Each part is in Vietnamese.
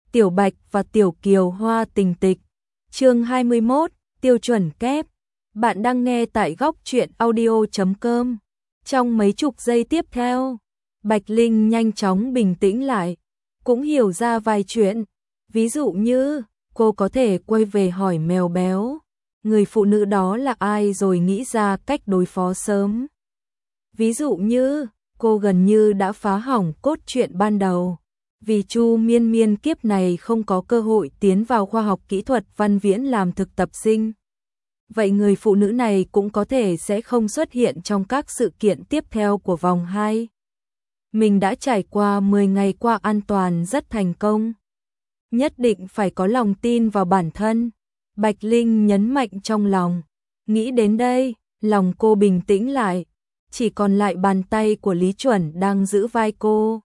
Tiểu Bạch và Tiểu Kiều Hoa tình tịch. Chương 21, tiêu chuẩn kép. Bạn đang nghe tại góc truyện audio.com. Trong mấy chục giây tiếp theo, Bạch Linh nhanh chóng bình tĩnh lại, cũng hiểu ra vài chuyện. Ví dụ như, cô có thể quay về hỏi Mèo Béo, người phụ nữ đó là ai, rồi nghĩ ra cách đối phó sớm. Ví dụ như, cô gần như đã phá hỏng cốt truyện ban đầu, vì Chu Miên Miên kiếp này không có cơ hội tiến vào khoa học kỹ thuật Văn Viễn làm thực tập sinh. Vậy người phụ nữ này cũng có thể sẽ không xuất hiện trong các sự kiện tiếp theo của vòng 2. Mình đã trải qua 10 ngày qua an toàn rất thành công. Nhất định phải có lòng tin vào bản thân. Bạch Linh nhấn mạnh trong lòng. Nghĩ đến đây, lòng cô bình tĩnh lại. Chỉ còn lại bàn tay của Lý Chuẩn đang giữ vai cô.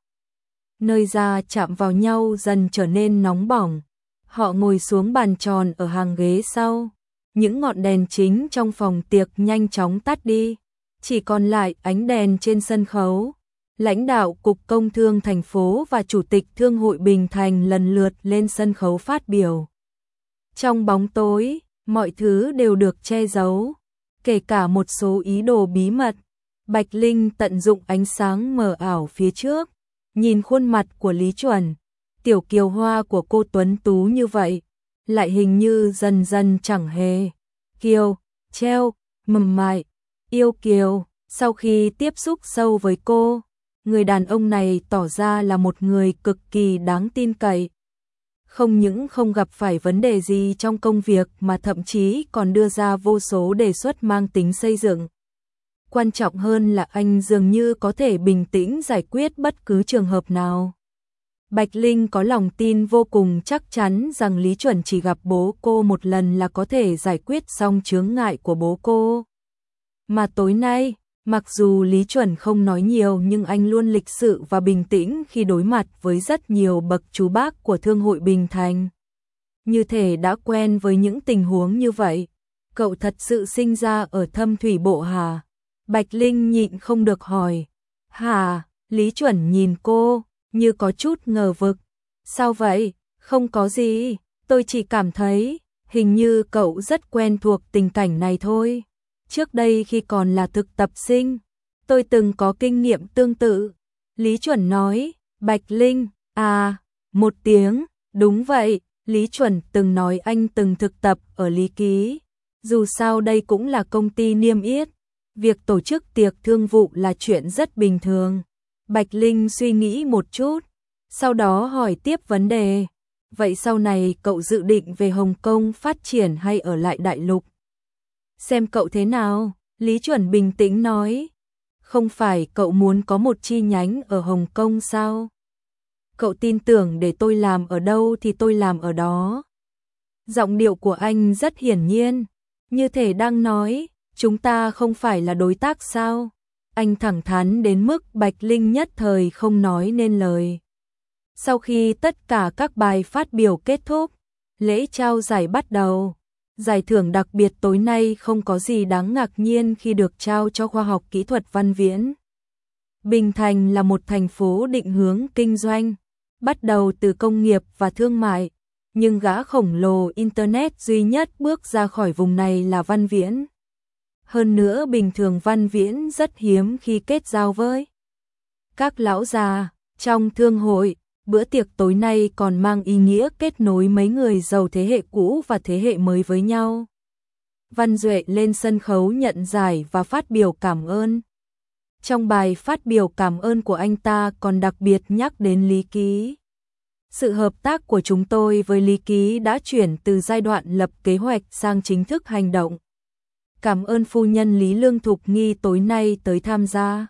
Nơi da chạm vào nhau dần trở nên nóng bỏng. Họ ngồi xuống bàn tròn ở hàng ghế sau. Những ngọn đèn chính trong phòng tiệc nhanh chóng tắt đi. Chỉ còn lại ánh đèn trên sân khấu. Lãnh đạo Cục Công Thương thành phố và Chủ tịch Thương hội Bình Thành lần lượt lên sân khấu phát biểu. Trong bóng tối, mọi thứ đều được che giấu, kể cả một số ý đồ bí mật. Bạch Linh tận dụng ánh sáng mờ ảo phía trước, nhìn khuôn mặt của Lý Chuẩn, Tiểu Kiều Hoa của cô tuấn tú như vậy, lại hình như dần dần chẳng hề. Kiều, treo, mầm mại, yêu Kiều. Sau khi tiếp xúc sâu với cô, người đàn ông này tỏ ra là một người cực kỳ đáng tin cậy. Không những không gặp phải vấn đề gì trong công việc mà thậm chí còn đưa ra vô số đề xuất mang tính xây dựng. Quan trọng hơn là anh dường như có thể bình tĩnh giải quyết bất cứ trường hợp nào. Bạch Linh có lòng tin vô cùng chắc chắn rằng Lý Chuẩn chỉ gặp bố cô một lần là có thể giải quyết xong chướng ngại của bố cô. Mà tối nay, mặc dù Lý Chuẩn không nói nhiều nhưng anh luôn lịch sự và bình tĩnh khi đối mặt với rất nhiều bậc chú bác của Thương hội Bình Thành. Như thể đã quen với những tình huống như vậy. Cậu thật sự sinh ra ở Thâm Thủy Bộ hả? Bạch Linh nhịn không được hỏi. Hả? Lý Chuẩn nhìn cô, như có chút ngờ vực. Sao vậy? Không có gì, tôi chỉ cảm thấy, hình như cậu rất quen thuộc tình cảnh này thôi. Trước đây khi còn là thực tập sinh, tôi từng có kinh nghiệm tương tự. Lý Chuẩn nói. Bạch Linh, à, một tiếng, đúng vậy, Lý Chuẩn từng nói anh từng thực tập ở Lý Ký. Dù sao đây cũng là công ty niêm yết, việc tổ chức tiệc thương vụ là chuyện rất bình thường. Bạch Linh suy nghĩ một chút, sau đó hỏi tiếp vấn đề. Vậy sau này cậu dự định về Hồng Kông phát triển hay ở lại Đại Lục? Xem cậu thế nào, Lý Chuẩn bình tĩnh nói. Không phải cậu muốn có một chi nhánh ở Hồng Kông sao? Cậu tin tưởng để tôi làm ở đâu thì tôi làm ở đó. Giọng điệu của anh rất hiển nhiên, như thể đang nói, chúng ta không phải là đối tác sao? Anh thẳng thắn đến mức Bạch Linh nhất thời không nói nên lời. Sau khi tất cả các bài phát biểu kết thúc, lễ trao giải bắt đầu. Giải thưởng đặc biệt tối nay không có gì đáng ngạc nhiên khi được trao cho khoa học kỹ thuật Văn Viễn. Bình Thành là một thành phố định hướng kinh doanh, bắt đầu từ công nghiệp và thương mại, nhưng gã khổng lồ Internet duy nhất bước ra khỏi vùng này là Văn Viễn. Hơn nữa bình thường Văn Viễn rất hiếm khi kết giao với các lão già trong thương hội. Bữa tiệc tối nay còn mang ý nghĩa kết nối mấy người giàu thế hệ cũ và thế hệ mới với nhau. Văn Duệ lên sân khấu nhận giải và phát biểu cảm ơn. Trong bài phát biểu cảm ơn của anh ta còn đặc biệt nhắc đến Lý Ký. Sự hợp tác của chúng tôi với Lý Ký đã chuyển từ giai đoạn lập kế hoạch sang chính thức hành động. Cảm ơn phu nhân Lý Lương Thục Nghi tối nay tới tham gia.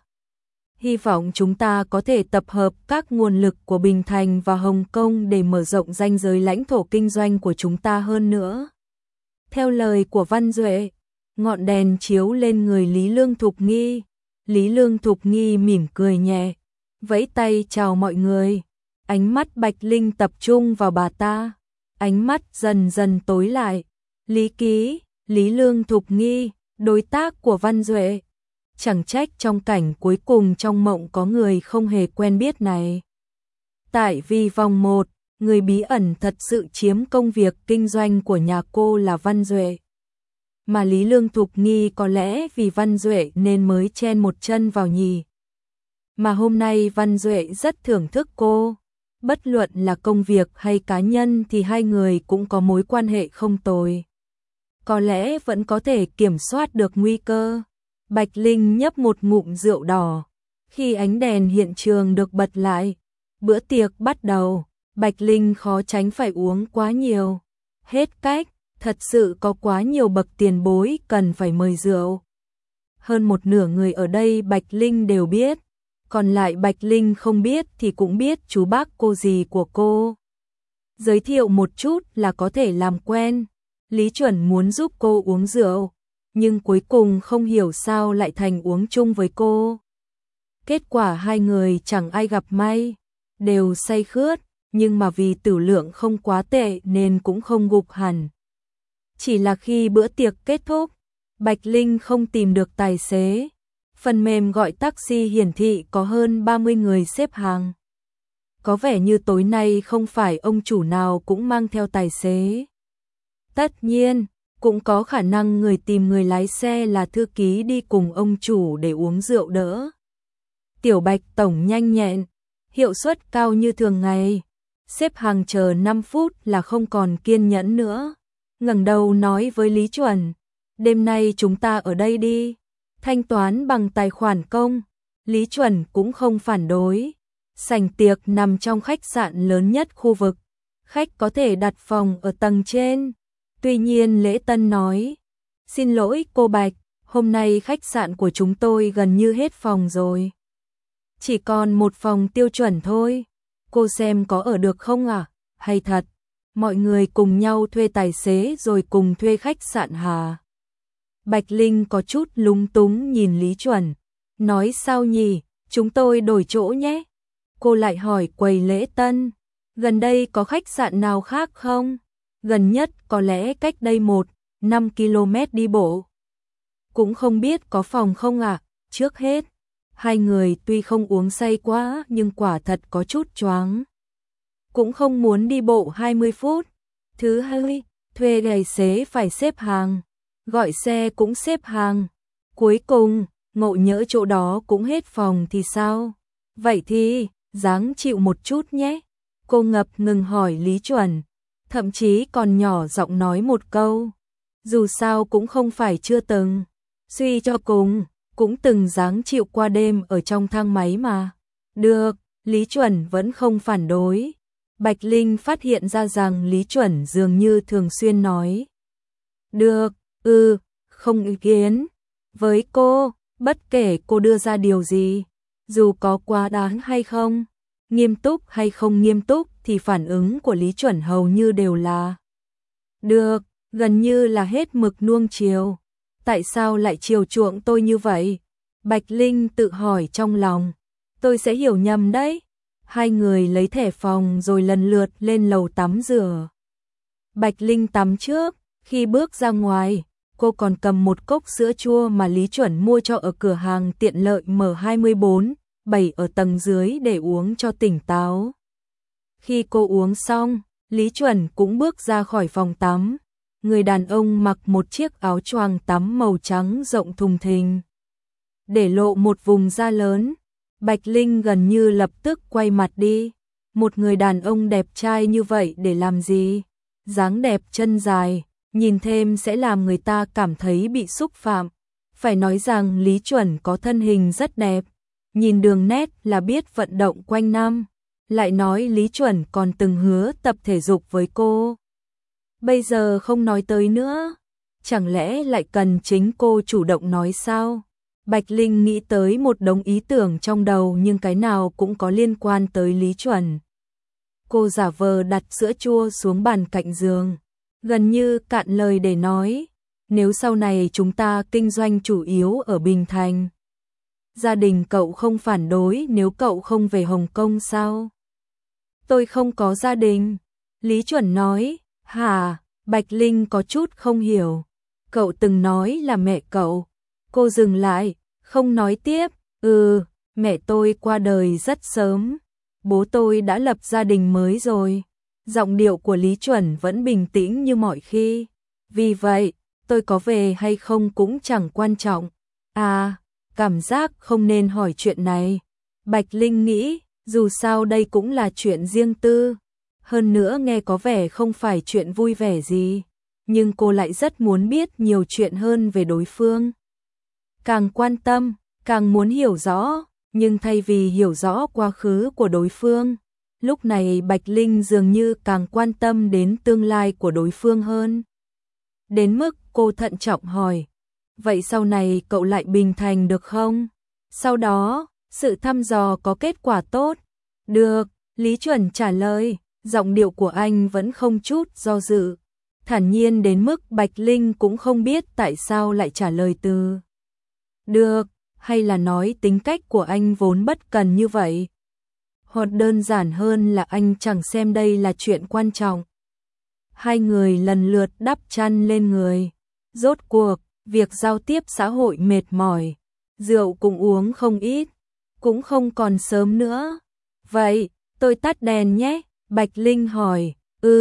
Hy vọng chúng ta có thể tập hợp các nguồn lực của Bình Thành và Hồng Kông để mở rộng ranh giới lãnh thổ kinh doanh của chúng ta hơn nữa. Theo lời của Văn Duệ, ngọn đèn chiếu lên người Lý Lương Thục Nghi. Lý Lương Thục Nghi mỉm cười nhẹ, vẫy tay chào mọi người. Ánh mắt Bạch Linh tập trung vào bà ta. Ánh mắt dần dần tối lại. Lý Ký, Lý Lương Thục Nghi, đối tác của Văn Duệ. Chẳng trách trong cảnh cuối cùng trong mộng có người không hề quen biết này. Tại vì vòng 1, người bí ẩn thật sự chiếm công việc kinh doanh của nhà cô là Văn Duệ. Mà Lý Lương Thục nghi có lẽ vì Văn Duệ nên mới chen một chân vào nhì. Mà hôm nay Văn Duệ rất thưởng thức cô. Bất luận là công việc hay cá nhân thì hai người cũng có mối quan hệ không tồi. Có lẽ vẫn có thể kiểm soát được nguy cơ. Bạch Linh nhấp một ngụm rượu đỏ. Khi ánh đèn hiện trường được bật lại, bữa tiệc bắt đầu, Bạch Linh khó tránh phải uống quá nhiều. Hết cách, thật sự có quá nhiều bậc tiền bối cần phải mời rượu. Hơn một nửa người ở đây Bạch Linh đều biết. Còn lại Bạch Linh không biết thì cũng biết chú bác cô dì của cô. Giới thiệu một chút là có thể làm quen. Lý Chuẩn muốn giúp cô uống rượu, nhưng cuối cùng không hiểu sao lại thành uống chung với cô. Kết quả hai người chẳng ai gặp may, đều say khướt, nhưng mà vì tử lượng không quá tệ nên cũng không gục hẳn. Chỉ là khi bữa tiệc kết thúc, Bạch Linh không tìm được tài xế. Phần mềm gọi taxi hiển thị có hơn 30 người xếp hàng. Có vẻ như tối nay không phải ông chủ nào cũng mang theo tài xế. Tất nhiên, cũng có khả năng người tìm người lái xe là thư ký đi cùng ông chủ để uống rượu đỡ. Tiểu Bạch tổng nhanh nhẹn, hiệu suất cao như thường ngày. Xếp hàng chờ 5 phút là không còn kiên nhẫn nữa. Ngẩng đầu nói với Lý Chuẩn, đêm nay chúng ta ở đây đi. Thanh toán bằng tài khoản công. Lý Chuẩn cũng không phản đối. Sảnh tiệc nằm trong khách sạn lớn nhất khu vực. Khách có thể đặt phòng ở tầng trên. Tuy nhiên Lễ Tân nói, xin lỗi cô Bạch, hôm nay khách sạn của chúng tôi gần như hết phòng rồi. Chỉ còn một phòng tiêu chuẩn thôi. Cô xem có ở được không ạ? Hay thật, mọi người cùng nhau thuê tài xế rồi cùng thuê khách sạn hả? Bạch Linh có chút lúng túng nhìn Lý Chuẩn, nói sao nhỉ, chúng tôi đổi chỗ nhé. Cô lại hỏi quầy Lễ Tân, gần đây có khách sạn nào khác không? Gần nhất có lẽ cách đây 1-5 km đi bộ. Cũng không biết có phòng không ạ. Trước hết, hai người tuy không uống say quá nhưng quả thật có chút choáng. Cũng không muốn đi bộ 20 phút. Thứ hai, thuê tài xế phải xếp hàng. Gọi xe cũng xếp hàng. Cuối cùng, ngộ nhỡ chỗ đó cũng hết phòng thì sao? Vậy thì, ráng chịu một chút nhé. Cô ngập ngừng hỏi Lý Chuẩn. Thậm chí còn nhỏ giọng nói một câu. Dù sao cũng không phải chưa từng. Suy cho cùng, cũng từng ráng chịu qua đêm ở trong thang máy mà. Được, Lý Chuẩn vẫn không phản đối. Bạch Linh phát hiện ra rằng Lý Chuẩn dường như thường xuyên nói. Được, không ý kiến. Với cô, bất kể cô đưa ra điều gì, dù có quá đáng hay không, nghiêm túc hay không nghiêm túc thì phản ứng của Lý Chuẩn hầu như đều là được, gần như là hết mực nuông chiều. Tại sao lại chiều chuộng tôi như vậy? Bạch Linh tự hỏi trong lòng. Tôi sẽ hiểu nhầm đấy. Hai người lấy thẻ phòng rồi lần lượt lên lầu tắm rửa. Bạch Linh tắm trước, khi bước ra ngoài, cô còn cầm một cốc sữa chua mà Lý Chuẩn mua cho ở cửa hàng tiện lợi M24, bày ở tầng dưới để uống cho tỉnh táo. Khi cô uống xong, Lý Chuẩn cũng bước ra khỏi phòng tắm. Người đàn ông mặc một chiếc áo choàng tắm màu trắng rộng thùng thình, để lộ một vùng da lớn. Bạch Linh gần như lập tức quay mặt đi. Một người đàn ông đẹp trai như vậy để làm gì? Dáng đẹp chân dài, nhìn thêm sẽ làm người ta cảm thấy bị xúc phạm. Phải nói rằng Lý Chuẩn có thân hình rất đẹp, nhìn đường nét là biết vận động quanh năm. Lại nói Lý Chuẩn còn từng hứa tập thể dục với cô. Bây giờ không nói tới nữa, chẳng lẽ lại cần chính cô chủ động nói sao? Bạch Linh nghĩ tới một đống ý tưởng trong đầu nhưng cái nào cũng có liên quan tới Lý Chuẩn. Cô giả vờ đặt sữa chua xuống bàn cạnh giường, gần như cạn lời để nói, nếu sau này chúng ta kinh doanh chủ yếu ở Bình Thành, gia đình cậu không phản đối nếu cậu không về Hồng Kông sao? Tôi không có gia đình, Lý Chuẩn nói. Hả? Bạch Linh có chút không hiểu. Cậu từng nói là mẹ cậu. Cô dừng lại, không nói tiếp. Mẹ tôi qua đời rất sớm. Bố tôi đã lập gia đình mới rồi. Giọng điệu của Lý Chuẩn vẫn bình tĩnh như mọi khi. Vì vậy, tôi có về hay không cũng chẳng quan trọng. À, cảm giác không nên hỏi chuyện này. Bạch Linh nghĩ, dù sao đây cũng là chuyện riêng tư. Hơn nữa nghe có vẻ không phải chuyện vui vẻ gì. Nhưng cô lại rất muốn biết nhiều chuyện hơn về đối phương. Càng quan tâm, càng muốn hiểu rõ. Nhưng thay vì hiểu rõ quá khứ của đối phương, lúc này Bạch Linh dường như càng quan tâm đến tương lai của đối phương hơn. Đến mức cô thận trọng hỏi, vậy sau này cậu lại bình thành được không? Sau đó, sự thăm dò có kết quả tốt. Được, Lý Chuẩn trả lời, giọng điệu của anh vẫn không chút do dự. Thản nhiên đến mức Bạch Linh cũng không biết tại sao lại trả lời từ được, hay là nói tính cách của anh vốn bất cần như vậy. Hoặc đơn giản hơn là anh chẳng xem đây là chuyện quan trọng. Hai người lần lượt đắp chăn lên người. Rốt cuộc, việc giao tiếp xã hội mệt mỏi. Rượu cũng uống không ít. Cũng không còn sớm nữa. Vậy, tôi tắt đèn nhé. Bạch Linh hỏi.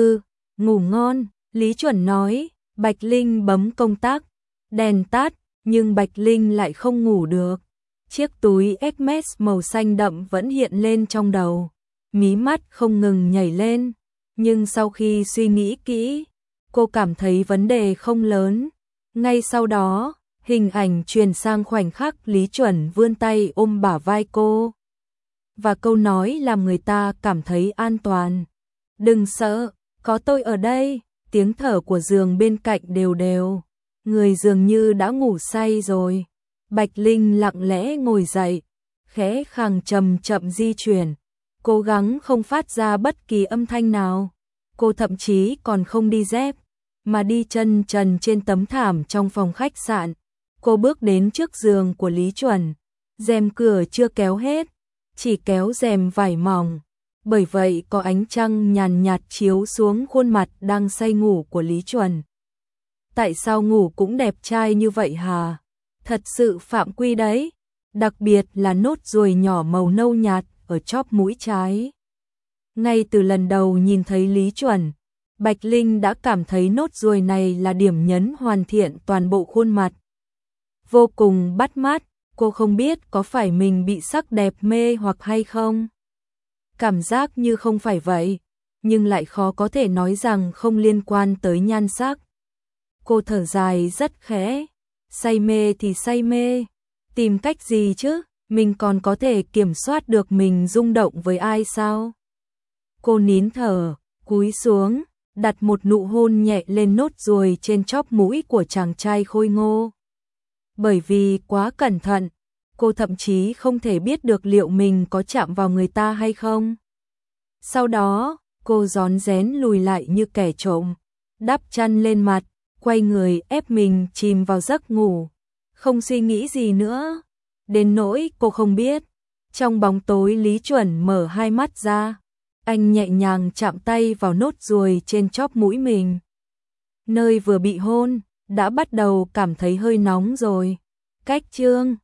Ngủ ngon. Lý Chuẩn nói. Bạch Linh bấm công tắc. Đèn tắt, nhưng Bạch Linh lại không ngủ được. Chiếc túi Hermes màu xanh đậm vẫn hiện lên trong đầu. Mí mắt không ngừng nhảy lên. Nhưng sau khi suy nghĩ kỹ, cô cảm thấy vấn đề không lớn. Ngay sau đó, hình ảnh truyền sang khoảnh khắc Lý Chuẩn vươn tay ôm bả vai cô. Và câu nói làm người ta cảm thấy an toàn. Đừng sợ, có tôi ở đây. Tiếng thở của giường bên cạnh đều đều. Người dường như đã ngủ say rồi. Bạch Linh lặng lẽ ngồi dậy, khẽ khàng chậm chậm di chuyển, cố gắng không phát ra bất kỳ âm thanh nào. Cô thậm chí còn không đi dép, mà đi chân trần trên tấm thảm trong phòng khách sạn. Cô bước đến trước giường của Lý Chuẩn, rèm cửa chưa kéo hết, chỉ kéo rèm vải mỏng. Bởi vậy có ánh trăng nhàn nhạt chiếu xuống khuôn mặt đang say ngủ của Lý Chuẩn. Tại sao ngủ cũng đẹp trai như vậy hả? Thật sự phạm quy đấy, đặc biệt là nốt ruồi nhỏ màu nâu nhạt ở chóp mũi trái. Ngay từ lần đầu nhìn thấy Lý Chuẩn, Bạch Linh đã cảm thấy nốt ruồi này là điểm nhấn hoàn thiện toàn bộ khuôn mặt. Vô cùng bắt mắt, cô không biết có phải mình bị sắc đẹp mê hoặc hay không. Cảm giác như không phải vậy, nhưng lại khó có thể nói rằng không liên quan tới nhan sắc. Cô thở dài rất khẽ. Say mê thì say mê, tìm cách gì chứ, mình còn có thể kiểm soát được mình rung động với ai sao? Cô nín thở, cúi xuống, đặt một nụ hôn nhẹ lên nốt ruồi trên chóp mũi của chàng trai khôi ngô. Bởi vì quá cẩn thận, cô thậm chí không thể biết được liệu mình có chạm vào người ta hay không. Sau đó, cô rón rén lùi lại như kẻ trộm, đắp chăn lên mặt, quay người ép mình chìm vào giấc ngủ, không suy nghĩ gì nữa. Đến nỗi cô không biết, trong bóng tối Lý Chuẩn mở hai mắt ra, anh nhẹ nhàng chạm tay vào nốt ruồi trên chóp mũi mình. Nơi vừa bị hôn, đã bắt đầu cảm thấy hơi nóng rồi. Cách chương